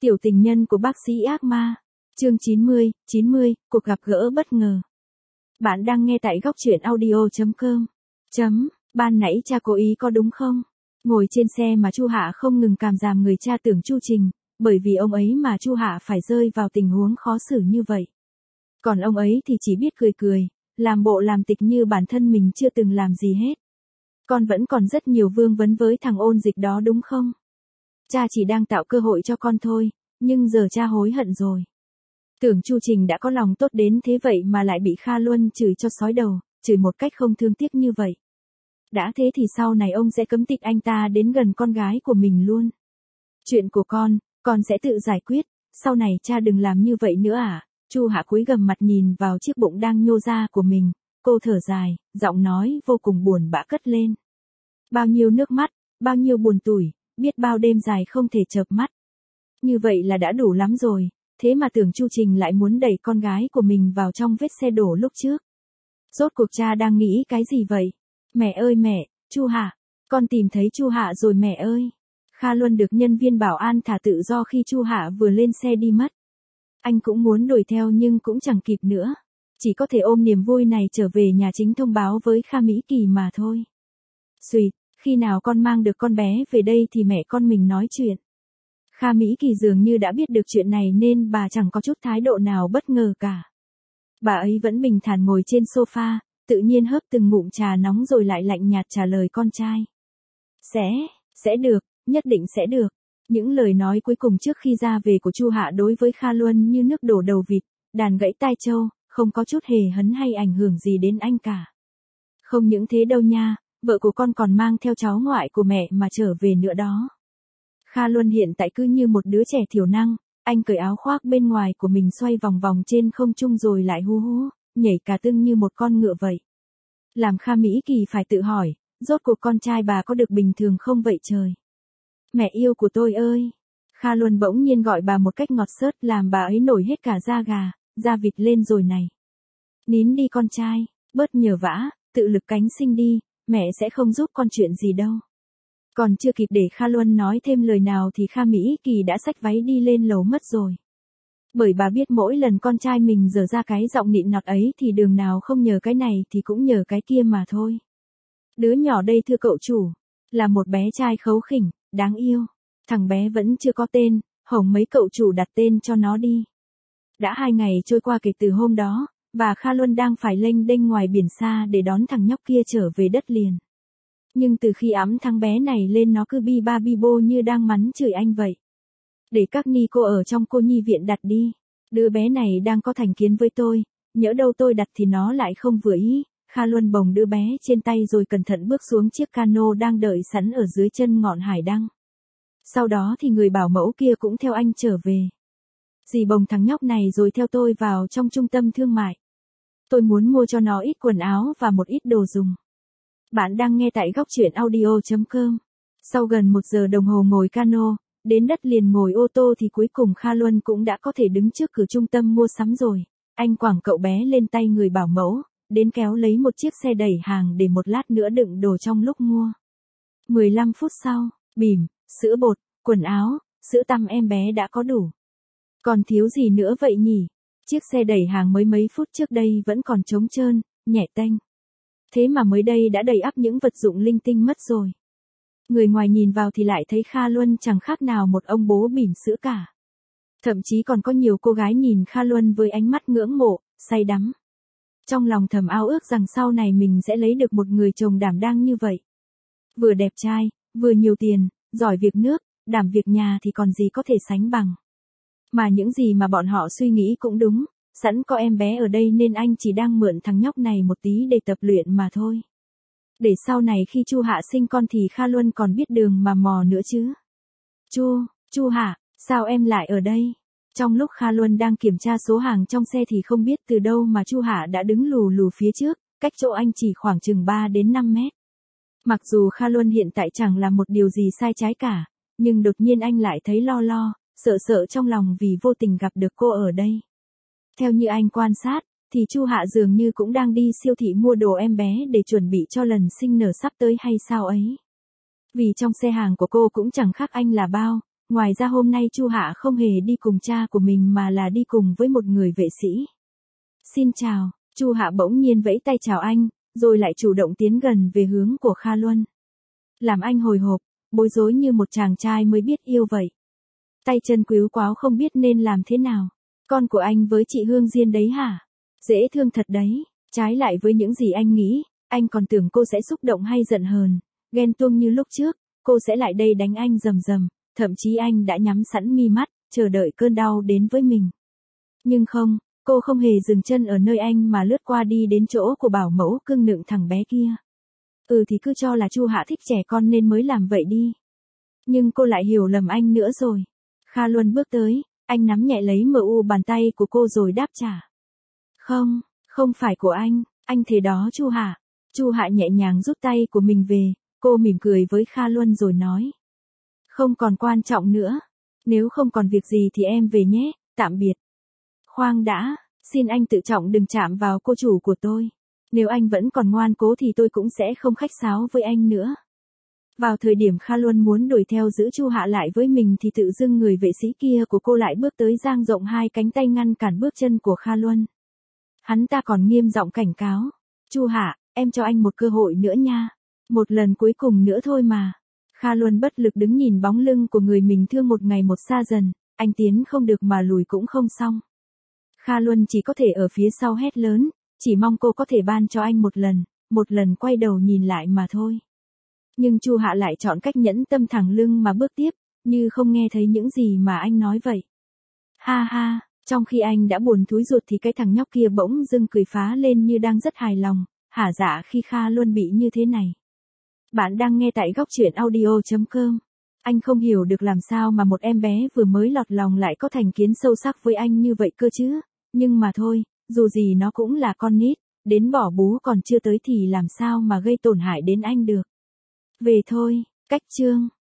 Tiểu tình nhân của bác sĩ ác ma. Chương 90, cuộc gặp gỡ bất ngờ. Bạn đang nghe tại góc truyện audio.com. Ban nãy cha cố ý có đúng không? Ngồi trên xe mà Chu Hạ không ngừng cảm giảm người cha tưởng Chu Trình, bởi vì ông ấy mà Chu Hạ phải rơi vào tình huống khó xử như vậy. Còn ông ấy thì chỉ biết cười cười, làm bộ làm tịch như bản thân mình chưa từng làm gì hết. Con vẫn còn rất nhiều vương vấn với thằng ôn dịch đó đúng không? Cha chỉ đang tạo cơ hội cho con thôi, nhưng giờ cha hối hận rồi. Tưởng Chu Trình đã có lòng tốt đến thế vậy mà lại bị Kha Luân chửi cho sói đầu, chửi một cách không thương tiếc như vậy. Đã thế thì sau này ông sẽ cấm tịch anh ta đến gần con gái của mình luôn. Chuyện của con sẽ tự giải quyết, sau này cha đừng làm như vậy nữa à? Chu Hạ cúi gằm mặt nhìn vào chiếc bụng đang nhô ra của mình, cô thở dài, giọng nói vô cùng buồn bã cất lên. Bao nhiêu nước mắt, bao nhiêu buồn tủi, biết bao đêm dài không thể chợp mắt. Như vậy là đã đủ lắm rồi, thế mà tưởng Chu Trình lại muốn đẩy con gái của mình vào trong vết xe đổ lúc trước. Rốt cuộc cha đang nghĩ cái gì vậy? Mẹ ơi mẹ, Chu Hạ, con tìm thấy Chu Hạ rồi mẹ ơi. Kha Luân được nhân viên bảo an thả tự do khi Chu Hạ vừa lên xe đi mất. Anh cũng muốn đuổi theo nhưng cũng chẳng kịp nữa. Chỉ có thể ôm niềm vui này trở về nhà chính thông báo với Kha Mỹ Kỳ mà thôi. Xuyệt, khi nào con mang được con bé về đây thì mẹ con mình nói chuyện. Kha Mỹ Kỳ dường như đã biết được chuyện này nên bà chẳng có chút thái độ nào bất ngờ cả. Bà ấy vẫn bình thản ngồi trên sofa, tự nhiên hớp từng ngụm trà nóng rồi lại lạnh nhạt trả lời con trai. Sẽ được, nhất định sẽ được. Những lời nói cuối cùng trước khi ra về của Chu Hạ đối với Kha Luân như nước đổ đầu vịt, đàn gãy tai trâu, không có chút hề hấn hay ảnh hưởng gì đến anh cả. Không những thế đâu nha, vợ của con còn mang theo cháu ngoại của mẹ mà trở về nữa đó. Kha Luân hiện tại cứ như một đứa trẻ thiểu năng, anh cởi áo khoác bên ngoài của mình xoay vòng vòng trên không trung rồi lại hú hú, nhảy cả tưng như một con ngựa vậy. Làm Kha Mỹ Kỳ phải tự hỏi, rốt cuộc con trai bà có được bình thường không vậy trời? Mẹ yêu của tôi ơi! Kha Luân bỗng nhiên gọi bà một cách ngọt xớt làm bà ấy nổi hết cả da gà, da vịt lên rồi này. Nín đi con trai, bớt nhờ vã, tự lực cánh sinh đi, mẹ sẽ không giúp con chuyện gì đâu. Còn chưa kịp để Kha Luân nói thêm lời nào thì Kha Mỹ Kỳ đã xách váy đi lên lầu mất rồi. Bởi bà biết mỗi lần con trai mình giở ra cái giọng nịnh nọt ấy thì đường nào không nhờ cái này thì cũng nhờ cái kia mà thôi. Đứa nhỏ đây thưa cậu chủ, là một bé trai khấu khỉnh, đáng yêu. Thằng bé vẫn chưa có tên, hổng mấy cậu chủ đặt tên cho nó đi. Đã 2 ngày trôi qua kể từ hôm đó, và Kha Luân đang phải lênh đênh ngoài biển xa để đón thằng nhóc kia trở về đất liền. Nhưng từ khi ẵm thằng bé này lên nó cứ bi ba bi bô như đang mắng chửi anh vậy. Để các ni cô ở trong cô nhi viện đặt đi. Đứa bé này đang có thành kiến với tôi, nhỡ đâu tôi đặt thì nó lại không vừa ý. Kha Luân bồng đứa bé trên tay rồi cẩn thận bước xuống chiếc cano đang đợi sẵn ở dưới chân ngọn hải đăng. Sau đó thì người bảo mẫu kia cũng theo anh trở về. Dì bồng thằng nhóc này rồi theo tôi vào trong trung tâm thương mại. Tôi muốn mua cho nó ít quần áo và một ít đồ dùng. Bạn đang nghe tại góc truyện audio.com. Sau gần 1 giờ đồng hồ ngồi cano, đến đất liền ngồi ô tô thì cuối cùng Kha Luân cũng đã có thể đứng trước cửa trung tâm mua sắm rồi. Anh quẳng cậu bé lên tay người bảo mẫu, đến kéo lấy một chiếc xe đẩy hàng để một lát nữa đựng đồ trong lúc mua. 15 phút sau, bỉm, sữa bột, quần áo, sữa tăm em bé đã có đủ. Còn thiếu gì nữa vậy nhỉ? Chiếc xe đẩy hàng mới mấy phút trước đây vẫn còn trống trơn, nhẹ tênh. Thế mà mới đây đã đầy ắp những vật dụng linh tinh mất rồi. Người ngoài nhìn vào thì lại thấy Kha Luân chẳng khác nào một ông bố bỉm sữa cả. Thậm chí còn có nhiều cô gái nhìn Kha Luân với ánh mắt ngưỡng mộ, say đắm. Trong lòng thầm ao ước rằng sau này mình sẽ lấy được một người chồng đảm đang như vậy. Vừa đẹp trai, vừa nhiều tiền, giỏi việc nước, đảm việc nhà thì còn gì có thể sánh bằng. Mà những gì mà bọn họ suy nghĩ cũng đúng, sẵn có em bé ở đây nên anh chỉ đang mượn thằng nhóc này một tí để tập luyện mà thôi. Để sau này khi Chu Hạ sinh con thì Kha Luân còn biết đường mà mò nữa chứ. Chu Hạ, sao em lại ở đây? Trong lúc Kha Luân đang kiểm tra số hàng trong xe thì không biết từ đâu mà Chu Hạ đã đứng lù lù phía trước, cách chỗ anh chỉ khoảng chừng 3 đến 5 mét. Mặc dù Kha Luân hiện tại chẳng làm một điều gì sai trái cả, nhưng đột nhiên anh lại thấy lo, sợ trong lòng vì vô tình gặp được cô ở đây. Theo như anh quan sát, thì Chu Hạ dường như cũng đang đi siêu thị mua đồ em bé để chuẩn bị cho lần sinh nở sắp tới hay sao ấy. Vì trong xe hàng của cô cũng chẳng khác anh là bao, ngoài ra hôm nay Chu Hạ không hề đi cùng cha của mình mà là đi cùng với một người vệ sĩ. Xin chào, Chu Hạ bỗng nhiên vẫy tay chào anh, rồi lại chủ động tiến gần về hướng của Kha Luân. Làm anh hồi hộp, bối rối như một chàng trai mới biết yêu vậy. Tay chân quíu quáo không biết nên làm thế nào. Con của anh với chị Hương Diên đấy hả? Dễ thương thật đấy. Trái lại với những gì anh nghĩ, anh còn tưởng cô sẽ xúc động hay giận hờn, ghen tuông như lúc trước, cô sẽ lại đây đánh anh rầm rầm, thậm chí anh đã nhắm sẵn mi mắt, chờ đợi cơn đau đến với mình. Nhưng không, cô không hề dừng chân ở nơi anh mà lướt qua đi đến chỗ của bảo mẫu cưng nựng thằng bé kia. Thì cứ cho là Chu Hạ thích trẻ con nên mới làm vậy đi. Nhưng cô lại hiểu lầm anh nữa rồi. Kha Luân bước tới, anh nắm nhẹ lấy bàn tay của cô rồi đáp trả. Không, không phải của anh thề đó Chu Hạ. Chu Hạ nhẹ nhàng rút tay của mình về, cô mỉm cười với Kha Luân rồi nói. Không còn quan trọng nữa. Nếu không còn việc gì thì em về nhé, tạm biệt. Khoan đã, xin anh tự trọng đừng chạm vào cô chủ của tôi. Nếu anh vẫn còn ngoan cố thì tôi cũng sẽ không khách sáo với anh nữa. Vào thời điểm Kha Luân muốn đuổi theo giữ Chu Hạ lại với mình thì tự dưng người vệ sĩ kia của cô lại bước tới dang rộng hai cánh tay ngăn cản bước chân của Kha Luân. Hắn ta còn nghiêm giọng cảnh cáo. Chu Hạ, em cho anh một cơ hội nữa nha. Một lần cuối cùng nữa thôi mà. Kha Luân bất lực đứng nhìn bóng lưng của người mình thương một ngày một xa dần, anh tiến không được mà lùi cũng không xong. Kha Luân chỉ có thể ở phía sau hét lớn, chỉ mong cô có thể ban cho anh một lần quay đầu nhìn lại mà thôi. Nhưng Chu Hạ lại chọn cách nhẫn tâm thẳng lưng mà bước tiếp, như không nghe thấy những gì mà anh nói vậy. Ha ha, trong khi anh đã buồn thúi ruột thì cái thằng nhóc kia bỗng dưng cười phá lên như đang rất hài lòng, hả dạ khi Kha Luân bị như thế này. Bạn đang nghe tại góc truyện audio.com. Anh không hiểu được làm sao mà một em bé vừa mới lọt lòng lại có thành kiến sâu sắc với anh như vậy cơ chứ. Nhưng mà thôi, dù gì nó cũng là con nít, đến bỏ bú còn chưa tới thì làm sao mà gây tổn hại đến anh được. Về thôi, cách chương.